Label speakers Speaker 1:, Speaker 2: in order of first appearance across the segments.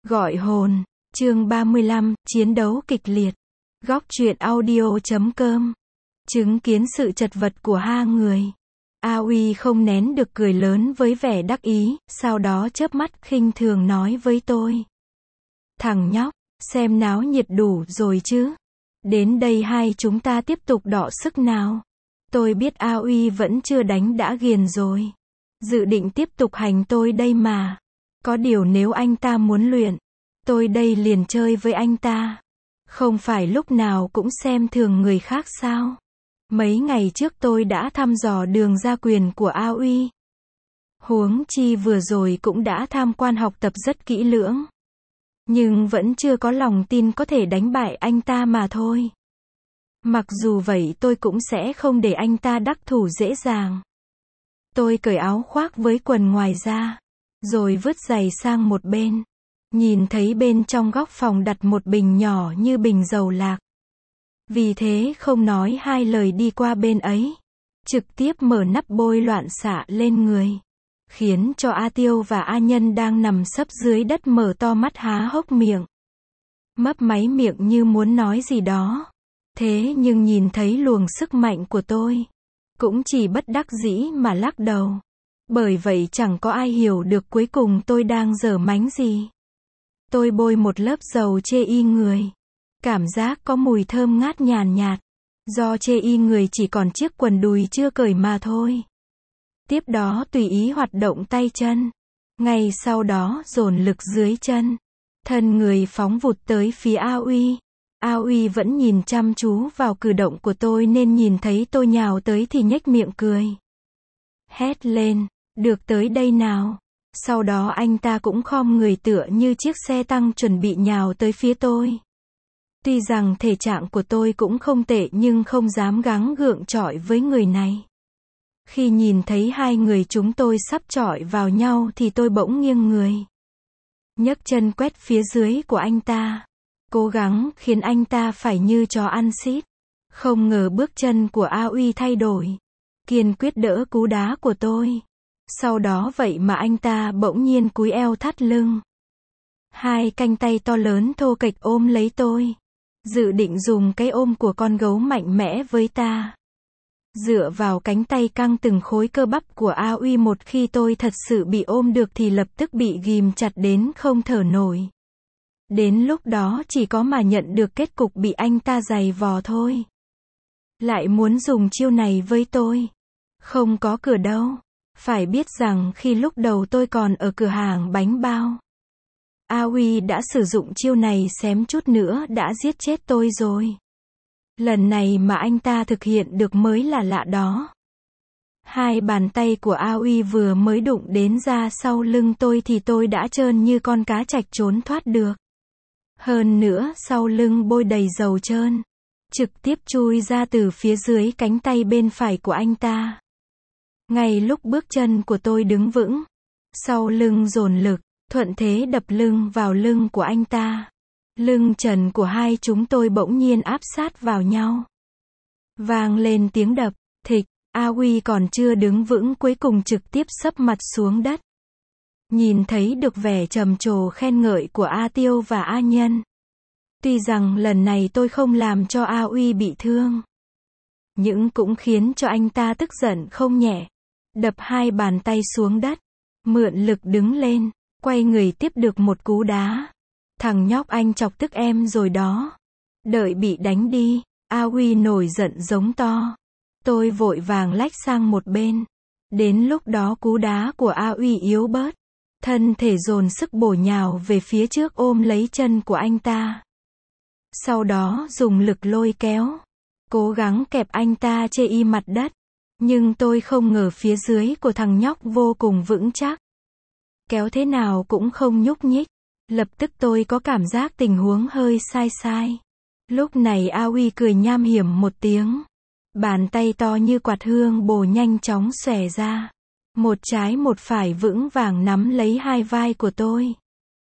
Speaker 1: Gọi hồn, chương 35, chiến đấu kịch liệt. Góc truyện audio.com. Chứng kiến sự chật vật của hai người. A Uy không nén được cười lớn với vẻ đắc ý, sau đó chớp mắt khinh thường nói với tôi. Thằng nhóc, xem náo nhiệt đủ rồi chứ. Đến đây hai chúng ta tiếp tục đọ sức nào. Tôi biết A Uy vẫn chưa đánh đã ghiền rồi. Dự định tiếp tục hành tôi đây mà. Có điều nếu anh ta muốn luyện, tôi đây liền chơi với anh ta. Không phải lúc nào cũng xem thường người khác sao? Mấy ngày trước tôi đã thăm dò đường ra quyền của A Uy. Huống chi vừa rồi cũng đã tham quan học tập rất kỹ lưỡng. Nhưng vẫn chưa có lòng tin có thể đánh bại anh ta mà thôi. Mặc dù vậy tôi cũng sẽ không để anh ta đắc thủ dễ dàng. Tôi cởi áo khoác với quần ngoài ra, rồi vứt giày sang một bên. Nhìn thấy bên trong góc phòng đặt một bình nhỏ như bình dầu lạc. Vì thế không nói hai lời đi qua bên ấy. Trực tiếp mở nắp bôi loạn xạ lên người. Khiến cho A Tiêu và A Nhân đang nằm sấp dưới đất mở to mắt há hốc miệng. Mấp máy miệng như muốn nói gì đó. Thế nhưng nhìn thấy luồng sức mạnh của tôi. Cũng chỉ bất đắc dĩ mà lắc đầu. Bởi vậy chẳng có ai hiểu được cuối cùng tôi đang giở mánh gì. Tôi bôi một lớp dầu chê y người. Cảm giác có mùi thơm ngát nhàn nhạt. Do chê y người chỉ còn chiếc quần đùi chưa cởi mà thôi. Tiếp đó tùy ý hoạt động tay chân. Ngay sau đó dồn lực dưới chân. Thân người phóng vụt tới phía A Uy. A Uy vẫn nhìn chăm chú vào cử động của tôi nên nhìn thấy tôi nhào tới thì nhếch miệng cười. Hét lên, được tới đây nào. Sau đó anh ta cũng khom người tựa như chiếc xe tăng chuẩn bị nhào tới phía tôi. Tuy rằng thể trạng của tôi cũng không tệ nhưng không dám gắng gượng chọi với người này. Khi nhìn thấy hai người chúng tôi sắp chọi vào nhau thì tôi bỗng nghiêng người. Nhấc chân quét phía dưới của anh ta. Cố gắng khiến anh ta phải như chó ăn xít. Không ngờ bước chân của A Uy thay đổi. Kiên quyết đỡ cú đá của tôi. Sau đó vậy mà anh ta bỗng nhiên cúi eo thắt lưng. Hai cánh tay to lớn thô kệch ôm lấy tôi. Dự định dùng cái ôm của con gấu mạnh mẽ với ta. Dựa vào cánh tay căng từng khối cơ bắp của A Uy, một khi tôi thật sự bị ôm được thì lập tức bị ghìm chặt đến không thở nổi. Đến lúc đó chỉ có mà nhận được kết cục bị anh ta giày vò thôi. Lại muốn dùng chiêu này với tôi. Không có cửa đâu. Phải biết rằng khi lúc đầu tôi còn ở cửa hàng bánh bao. A Uy đã sử dụng chiêu này xém chút nữa đã giết chết tôi rồi. Lần này mà anh ta thực hiện được mới là lạ đó. Hai bàn tay của A Uy vừa mới đụng đến ra sau lưng tôi thì tôi đã trơn như con cá trạch trốn thoát được. Hơn nữa sau lưng bôi đầy dầu trơn. Trực tiếp chui ra từ phía dưới cánh tay bên phải của anh ta. Ngay lúc bước chân của tôi đứng vững. Sau lưng dồn lực, thuận thế đập lưng vào lưng của anh ta. Lưng trần của hai chúng tôi bỗng nhiên áp sát vào nhau. Vang lên tiếng đập, thịch, A Uy còn chưa đứng vững cuối cùng trực tiếp sấp mặt xuống đất. Nhìn thấy được vẻ trầm trồ khen ngợi của A Tiêu và A Nhân. Tuy rằng lần này tôi không làm cho A Uy bị thương. Nhưng cũng khiến cho anh ta tức giận không nhẹ. Đập hai bàn tay xuống đất. Mượn lực đứng lên. Quay người tiếp được một cú đá. Thằng nhóc anh chọc tức em rồi đó. Đợi bị đánh đi. A Uy nổi giận giống to. Tôi vội vàng lách sang một bên. Đến lúc đó cú đá của A Uy yếu bớt. Thân thể dồn sức bổ nhào về phía trước ôm lấy chân của anh ta. Sau đó dùng lực lôi kéo. Cố gắng kẹp anh ta chê y mặt đất. Nhưng tôi không ngờ phía dưới của thằng nhóc vô cùng vững chắc. Kéo thế nào cũng không nhúc nhích. Lập tức tôi có cảm giác tình huống hơi sai sai. Lúc này A Uy cười nham hiểm một tiếng. Bàn tay to như quạt hương bồ nhanh chóng xòe ra. Một trái một phải vững vàng nắm lấy hai vai của tôi.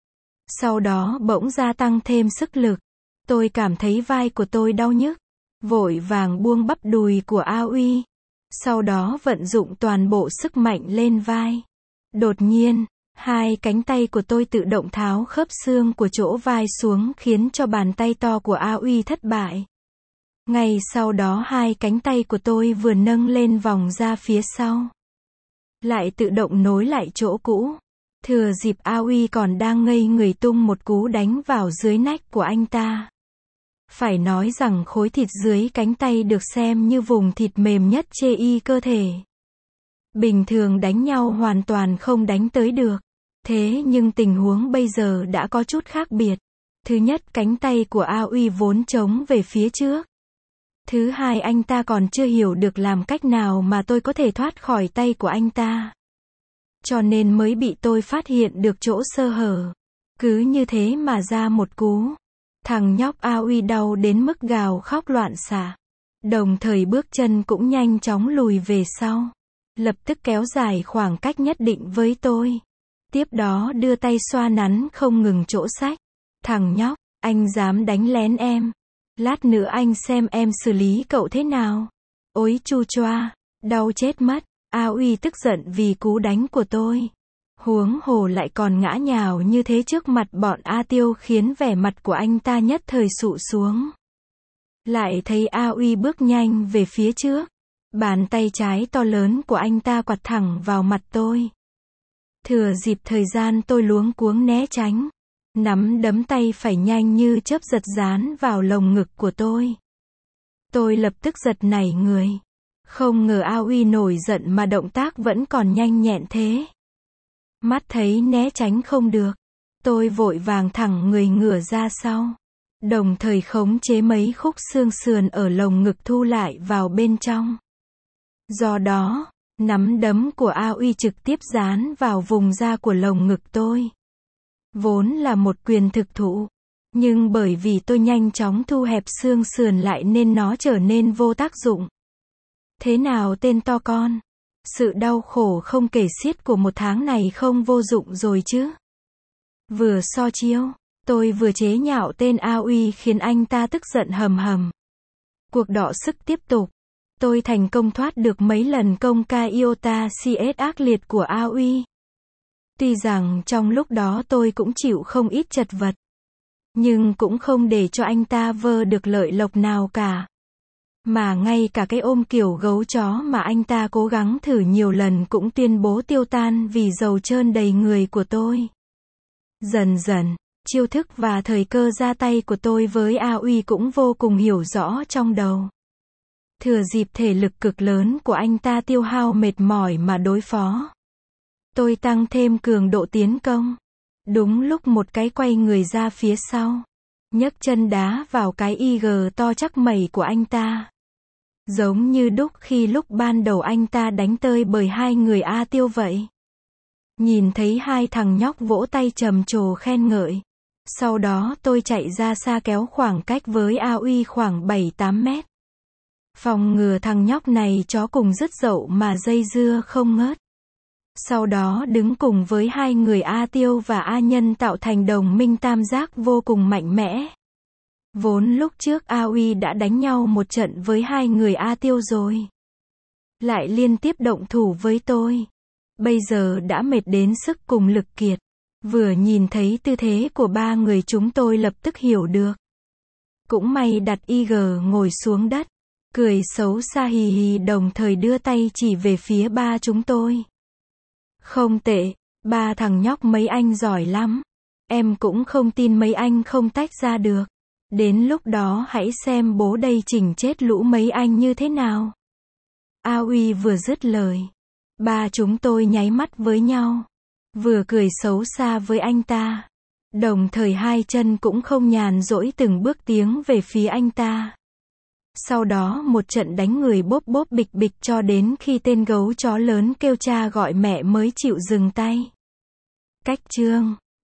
Speaker 1: Sau đó bỗng gia tăng thêm sức lực. Tôi cảm thấy vai của tôi đau nhức. Vội vàng buông bắp đùi của A Uy. Sau đó vận dụng toàn bộ sức mạnh lên vai. Đột nhiên, Hai cánh tay của tôi tự động tháo khớp xương của chỗ vai xuống khiến cho bàn tay to của A Uy thất bại. Ngay sau đó hai cánh tay của tôi vừa nâng lên vòng ra phía sau, lại tự động nối lại chỗ cũ. Thừa dịp A Uy còn đang ngây người tung một cú đánh vào dưới nách của anh ta. Phải nói rằng khối thịt dưới cánh tay được xem như vùng thịt mềm nhất trên cơ thể. Bình thường đánh nhau hoàn toàn không đánh tới được. Thế nhưng tình huống bây giờ đã có chút khác biệt. Thứ nhất, cánh tay của A Uy vốn chống về phía trước. Thứ hai, anh ta còn chưa hiểu được làm cách nào mà tôi có thể thoát khỏi tay của anh ta. Cho nên mới bị tôi phát hiện được chỗ sơ hở. Cứ như thế mà ra một cú. Thằng nhóc A Uy đau đến mức gào khóc loạn xạ. Đồng thời bước chân cũng nhanh chóng lùi về sau. Lập tức kéo dài khoảng cách nhất định với tôi. Tiếp đó đưa tay xoa nắn không ngừng chỗ sách. Thằng nhóc, anh dám đánh lén em. Lát nữa anh xem em xử lý cậu thế nào. Ôi chu choa, đau chết mất. A Uy tức giận vì cú đánh của tôi. Huống hồ lại còn ngã nhào như thế trước mặt bọn A Tiêu khiến vẻ mặt của anh ta nhất thời sụ xuống. Lại thấy A Uy bước nhanh về phía trước. Bàn tay trái to lớn của anh ta quạt thẳng vào mặt tôi. Thừa dịp thời gian tôi luống cuống né tránh. Nắm đấm tay phải nhanh như chớp giật dán vào lồng ngực của tôi. Tôi lập tức giật nảy người. Không ngờ A Uy nổi giận mà động tác vẫn còn nhanh nhẹn thế. Mắt thấy né tránh không được. Tôi vội vàng thẳng người ngửa ra sau. Đồng thời khống chế mấy khúc xương sườn ở lồng ngực thu lại vào bên trong. Do đó, nắm đấm của A Uy trực tiếp dán vào vùng da của lồng ngực tôi. Vốn là một quyền thực thụ. Nhưng bởi vì tôi nhanh chóng thu hẹp xương sườn lại nên nó trở nên vô tác dụng. Thế nào tên to con? Sự đau khổ không kể xiết của một tháng này không vô dụng rồi chứ. Vừa so chiêu, tôi vừa chế nhạo tên A Uy khiến anh ta tức giận hầm hầm. Cuộc đọ sức tiếp tục. Tôi thành công thoát được mấy lần công ca iota CS ác liệt của A Uy. Tuy rằng trong lúc đó tôi cũng chịu không ít chật vật. Nhưng cũng không để cho anh ta vơ được lợi lộc nào cả. Mà ngay cả cái ôm kiểu gấu chó mà anh ta cố gắng thử nhiều lần cũng tuyên bố tiêu tan vì dầu trơn đầy người của tôi. Dần dần, chiêu thức và thời cơ ra tay của tôi với A Uy cũng vô cùng hiểu rõ trong đầu. Thừa dịp thể lực cực lớn của anh ta tiêu hao mệt mỏi mà đối phó. Tôi tăng thêm cường độ tiến công. Đúng lúc một cái quay người ra phía sau. Nhấc chân đá vào cái IG to chắc mẩy của anh ta. Giống như đúc khi lúc ban đầu anh ta đánh tơi bởi hai người A Tiêu vậy. Nhìn thấy hai thằng nhóc vỗ tay trầm trồ khen ngợi. Sau đó tôi chạy ra xa kéo khoảng cách với A Uy khoảng 7-8 mét. Phòng ngừa thằng nhóc này chó cùng dứt dậu mà dây dưa không ngớt. Sau đó đứng cùng với hai người A Tiêu và A Nhân tạo thành đồng minh tam giác vô cùng mạnh mẽ. Vốn lúc trước A Uy đã đánh nhau một trận với hai người A Tiêu rồi. Lại liên tiếp động thủ với tôi. Bây giờ đã mệt đến sức cùng lực kiệt. Vừa nhìn thấy tư thế của ba người chúng tôi lập tức hiểu được. Cũng may đặt IG ngồi xuống đất. Cười xấu xa hì hì đồng thời đưa tay chỉ về phía ba chúng tôi. Không tệ, ba thằng nhóc mấy anh giỏi lắm. Em cũng không tin mấy anh không tách ra được. Đến lúc đó hãy xem bố đây chỉnh chết lũ mấy anh như thế nào. A Uy vừa dứt lời. Ba chúng tôi nháy mắt với nhau. Vừa cười xấu xa với anh ta. Đồng thời hai chân cũng không nhàn rỗi từng bước tiến về phía anh ta. Sau đó một trận đánh người bốp bốp bịch bịch cho đến khi tên gấu chó lớn kêu cha gọi mẹ mới chịu dừng tay. Cách chương